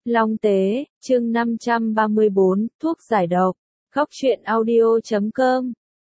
Long Tế, chương 534, thuốc giải độc. Góc truyện audio.com.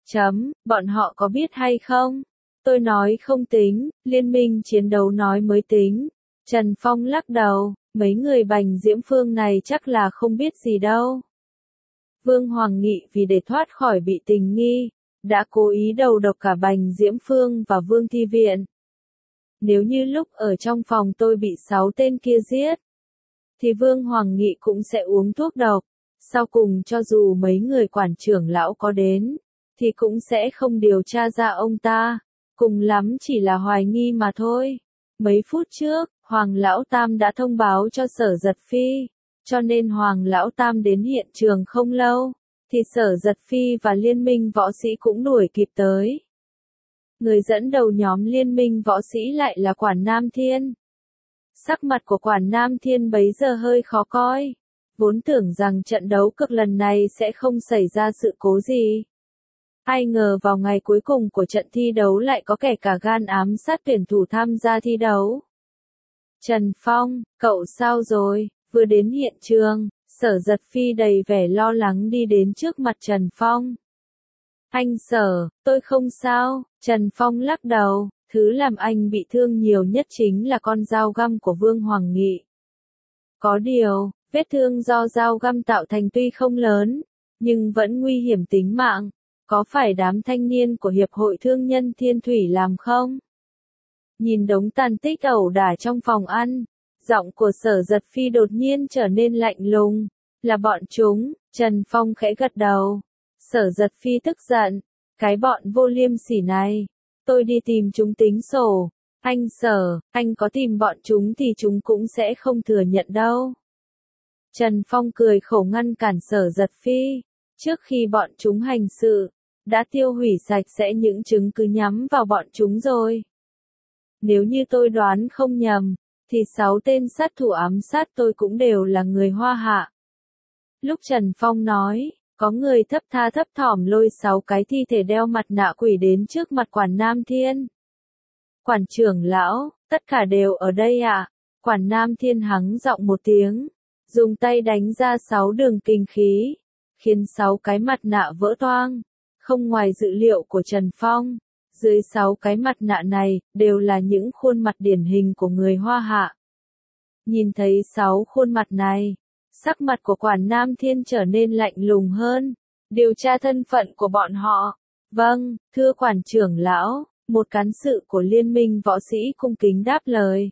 Bọn họ có biết hay không? Tôi nói không tính, liên minh chiến đấu nói mới tính. Trần Phong lắc đầu, mấy người Bành Diễm Phương này chắc là không biết gì đâu. Vương Hoàng Nghị vì để thoát khỏi bị tình nghi, đã cố ý đầu độc cả Bành Diễm Phương và Vương Thi Viện. Nếu như lúc ở trong phòng tôi bị 6 tên kia giết, thì Vương Hoàng Nghị cũng sẽ uống thuốc độc. Sau cùng cho dù mấy người quản trưởng lão có đến, thì cũng sẽ không điều tra ra ông ta. Cùng lắm chỉ là hoài nghi mà thôi. Mấy phút trước, Hoàng Lão Tam đã thông báo cho Sở Giật Phi, cho nên Hoàng Lão Tam đến hiện trường không lâu, thì Sở Giật Phi và liên minh võ sĩ cũng đuổi kịp tới. Người dẫn đầu nhóm liên minh võ sĩ lại là Quản Nam Thiên. Sắc mặt của Quản Nam Thiên bấy giờ hơi khó coi, vốn tưởng rằng trận đấu cực lần này sẽ không xảy ra sự cố gì. Ai ngờ vào ngày cuối cùng của trận thi đấu lại có kẻ cả gan ám sát tuyển thủ tham gia thi đấu. Trần Phong, cậu sao rồi? Vừa đến hiện trường, Sở Giật Phi đầy vẻ lo lắng đi đến trước mặt Trần Phong. Anh Sở, tôi không sao. Trần Phong lắc đầu, thứ làm anh bị thương nhiều nhất chính là con dao găm của Vương Hoàng Nghị. Có điều, vết thương do dao găm tạo thành tuy không lớn, nhưng vẫn nguy hiểm tính mạng. Có phải đám thanh niên của Hiệp hội Thương nhân Thiên Thủy làm không? Nhìn đống tàn tích ẩu đả trong phòng ăn, giọng của Sở Giật Phi đột nhiên trở nên lạnh lùng. Là bọn chúng. Trần Phong khẽ gật đầu. Sở Giật Phi tức giận. Cái bọn vô liêm sỉ này. Tôi đi tìm chúng tính sổ. Anh Sở, anh có tìm bọn chúng thì chúng cũng sẽ không thừa nhận đâu. Trần Phong cười khổ ngăn cản Sở Giật Phi. Trước khi bọn chúng hành sự, đã tiêu hủy sạch sẽ những chứng cứ nhắm vào bọn chúng rồi. Nếu như tôi đoán không nhầm, thì 6 tên sát thủ ám sát tôi cũng đều là người Hoa Hạ. Lúc Trần Phong nói, có người thấp tha thấp thỏm lôi 6 cái thi thể đeo mặt nạ quỷ đến trước mặt Quản Nam Thiên. Quản trưởng lão, tất cả đều ở đây ạ. Quản Nam Thiên hắng giọng một tiếng, dùng tay đánh ra 6 đường kinh khí, khiến 6 cái mặt nạ vỡ toang. Không ngoài dự liệu của Trần Phong, dưới 6 cái mặt nạ này, đều là những khuôn mặt điển hình của người Hoa Hạ. Nhìn thấy 6 khuôn mặt này, sắc mặt của Quản Nam Thiên trở nên lạnh lùng hơn. Điều tra thân phận của bọn họ. Vâng, thưa quản trưởng lão, một cán sự của liên minh võ sĩ cung kính đáp lời.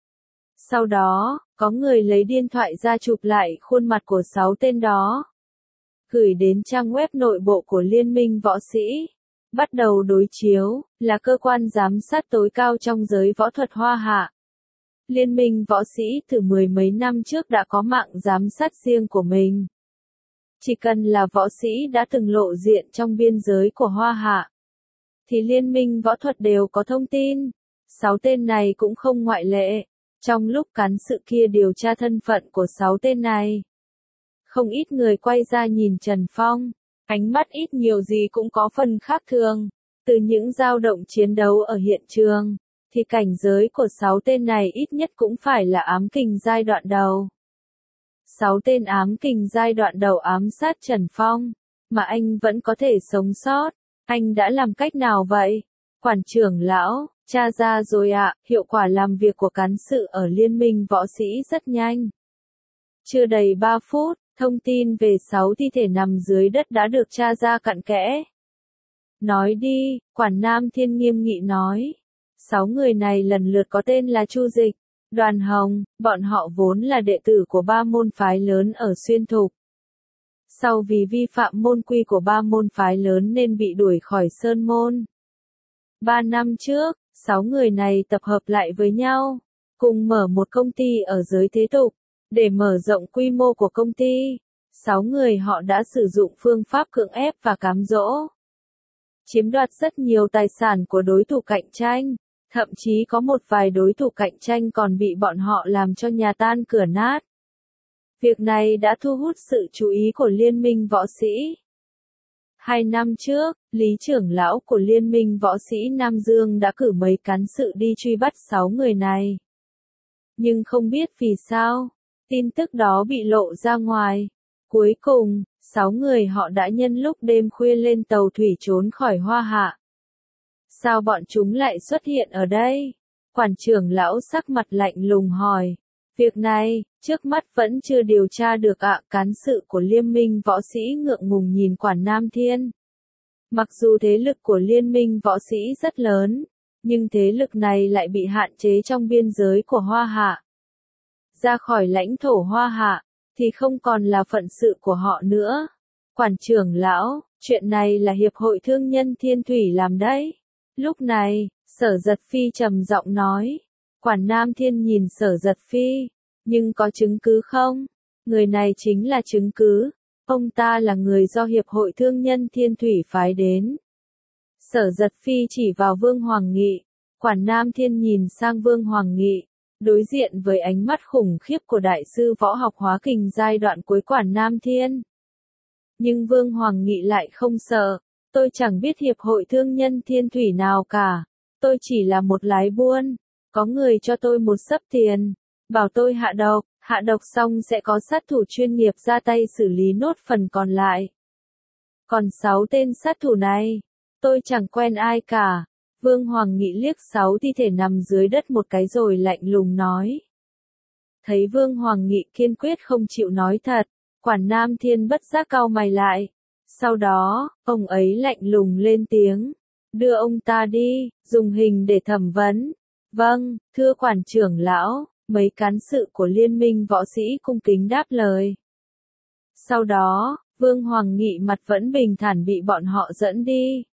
Sau đó, có người lấy điện thoại ra chụp lại khuôn mặt của 6 tên đó, gửi đến trang web nội bộ của liên minh võ sĩ. Bắt đầu đối chiếu, là cơ quan giám sát tối cao trong giới võ thuật Hoa Hạ. Liên minh võ sĩ từ 10 mấy năm trước đã có mạng giám sát riêng của mình. Chỉ cần là võ sĩ đã từng lộ diện trong biên giới của Hoa Hạ, thì liên minh võ thuật đều có thông tin. 6 tên này cũng không ngoại lệ. Trong lúc cán sự kia điều tra thân phận của 6 tên này, không ít người quay ra nhìn Trần Phong. Ánh mắt ít nhiều gì cũng có phần khác thường. Từ những dao động chiến đấu ở hiện trường, thì cảnh giới của 6 tên này ít nhất cũng phải là ám kình giai đoạn đầu. 6 tên ám kình giai đoạn đầu ám sát Trần Phong, mà anh vẫn có thể sống sót. Anh đã làm cách nào vậy? Quản trưởng lão, tra ra rồi ạ. Hiệu quả làm việc của cán sự ở liên minh võ sĩ rất nhanh. Chưa đầy 3 phút, thông tin về 6 thi thể nằm dưới đất đã được tra ra cặn kẽ. Nói đi, Quản Nam Thiên nghiêm nghị nói. 6 người này lần lượt có tên là Chu Dịch, Đoàn Hồng, bọn họ vốn là đệ tử của 3 môn phái lớn ở Xuyên Thục. Sau vì vi phạm môn quy của 3 môn phái lớn nên bị đuổi khỏi Sơn Môn. 3 năm trước, 6 người này tập hợp lại với nhau, cùng mở một công ty ở giới thế tục. Để mở rộng quy mô của công ty, 6 người họ đã sử dụng phương pháp cưỡng ép và cám dỗ, chiếm đoạt rất nhiều tài sản của đối thủ cạnh tranh, thậm chí có một vài đối thủ cạnh tranh còn bị bọn họ làm cho nhà tan cửa nát. Việc này đã thu hút sự chú ý của liên minh võ sĩ. 2 năm trước, Lý trưởng lão của liên minh võ sĩ Nam Dương đã cử mấy cán sự đi truy bắt 6 người này. Nhưng không biết vì sao, Tin tức đó bị lộ ra ngoài. Cuối cùng, 6 người họ đã nhân lúc đêm khuya lên tàu thủy trốn khỏi Hoa Hạ. Sao bọn chúng lại xuất hiện ở đây? Quản trưởng lão sắc mặt lạnh lùng hỏi. Việc này, trước mắt vẫn chưa điều tra được ạ. Cán sự của Liên minh võ sĩ ngượng ngùng nhìn Quản Nam Thiên. Mặc dù thế lực của Liên minh võ sĩ rất lớn, nhưng thế lực này lại bị hạn chế trong biên giới của Hoa Hạ. Ra khỏi lãnh thổ Hoa Hạ, thì không còn là phận sự của họ nữa. Quản trưởng lão, chuyện này là Hiệp hội Thương nhân Thiên Thủy làm đấy. Lúc này, Sở Giật Phi trầm giọng nói. Quản Nam Thiên nhìn Sở Giật Phi, nhưng có chứng cứ không? Người này chính là chứng cứ. Ông ta là người do Hiệp hội Thương nhân Thiên Thủy phái đến. Sở Giật Phi chỉ vào Vương Hoàng Nghị. Quản Nam Thiên nhìn sang Vương Hoàng Nghị, đối diện với ánh mắt khủng khiếp của đại sư võ học hóa kình giai đoạn cuối Quản Nam Thiên. Nhưng Vương Hoàng Nghị lại không sợ. Tôi chẳng biết Hiệp hội Thương nhân Thiên Thủy nào cả. Tôi chỉ là một lái buôn. Có người cho tôi một xấp tiền, bảo tôi hạ độc xong sẽ có sát thủ chuyên nghiệp ra tay xử lý nốt phần còn lại. Còn 6 tên sát thủ này, tôi chẳng quen ai cả. Vương Hoàng Nghị liếc 6 thi thể nằm dưới đất một cái rồi lạnh lùng nói. Thấy Vương Hoàng Nghị kiên quyết không chịu nói thật, Quản Nam Thiên bất giác cau mày lại. Sau đó, ông ấy lạnh lùng lên tiếng. Đưa ông ta đi, dùng hình để thẩm vấn. Vâng, thưa quản trưởng lão, mấy cán sự của Liên minh võ sĩ cung kính đáp lời. Sau đó, Vương Hoàng Nghị mặt vẫn bình thản bị bọn họ dẫn đi.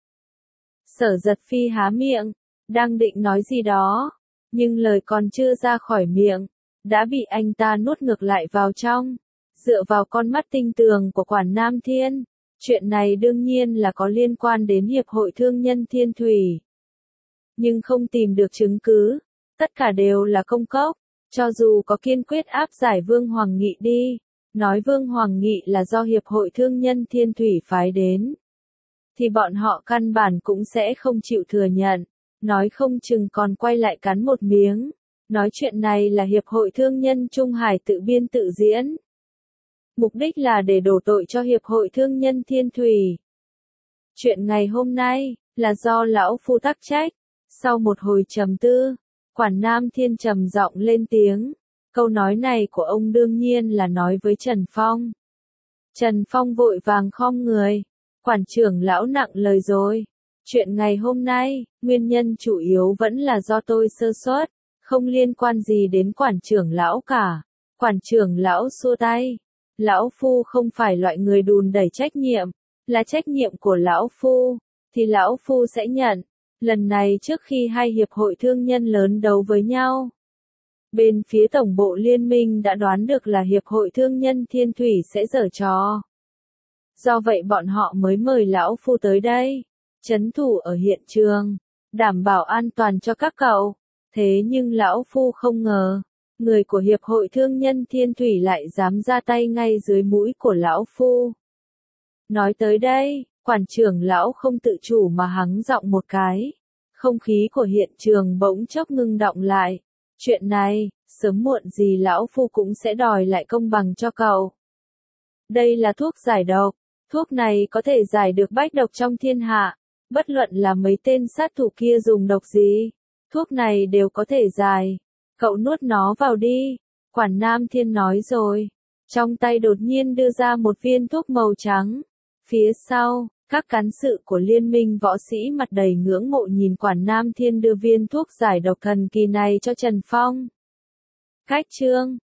Sở Giật Phi há miệng, đang định nói gì đó, nhưng lời còn chưa ra khỏi miệng, đã bị anh ta nuốt ngược lại vào trong. Dựa vào con mắt tinh tường của Quản Nam Thiên, chuyện này đương nhiên là có liên quan đến Hiệp hội Thương nhân Thiên Thủy. Nhưng không tìm được chứng cứ, tất cả đều là công cốc. Cho dù có kiên quyết áp giải Vương Hoàng Nghị đi, nói Vương Hoàng Nghị là do Hiệp hội Thương nhân Thiên Thủy phái đến, thì bọn họ căn bản cũng sẽ không chịu thừa nhận, nói không chừng còn quay lại cắn một miếng, nói chuyện này là Hiệp hội Thương nhân Trung Hải tự biên tự diễn. Mục đích là để đổ tội cho Hiệp hội Thương nhân Thiên Thủy. Chuyện ngày hôm nay, là do lão phu tắc trách. Sau một hồi trầm tư, Quản Nam Thiên trầm giọng lên tiếng. Câu nói này của ông đương nhiên là nói với Trần Phong. Trần Phong vội vàng khom người. Quản trưởng lão nặng lời rồi. Chuyện ngày hôm nay, nguyên nhân chủ yếu vẫn là do tôi sơ suất, không liên quan gì đến quản trưởng lão cả. Quản trưởng lão xua tay. Lão phu không phải loại người đùn đẩy trách nhiệm, là trách nhiệm của lão phu, thì lão phu sẽ nhận. Lần này trước khi hai hiệp hội thương nhân lớn đấu với nhau, bên phía tổng bộ liên minh đã đoán được là Hiệp hội Thương nhân Thiên Thủy sẽ giở trò. Do vậy bọn họ mới mời lão phu tới đây, trấn thủ ở hiện trường, đảm bảo an toàn cho các cậu. Thế nhưng lão phu không ngờ, người của Hiệp hội Thương nhân Thiên Thủy lại dám ra tay ngay dưới mũi của lão phu. Nói tới đây, quản trưởng lão không tự chủ mà hắng giọng một cái. Không khí của hiện trường bỗng chốc ngưng đọng lại. Chuyện này, sớm muộn gì lão phu cũng sẽ đòi lại công bằng cho cậu. Đây là thuốc giải độc. Thuốc này có thể giải được bách độc trong thiên hạ. Bất luận là mấy tên sát thủ kia dùng độc gì, thuốc này đều có thể giải. Cậu nuốt nó vào đi. Quản Nam Thiên nói rồi. Trong tay đột nhiên đưa ra một viên thuốc màu trắng. Phía sau, các cán sự của liên minh võ sĩ mặt đầy ngưỡng mộ nhìn Quản Nam Thiên đưa viên thuốc giải độc thần kỳ này cho Trần Phong. Cách chương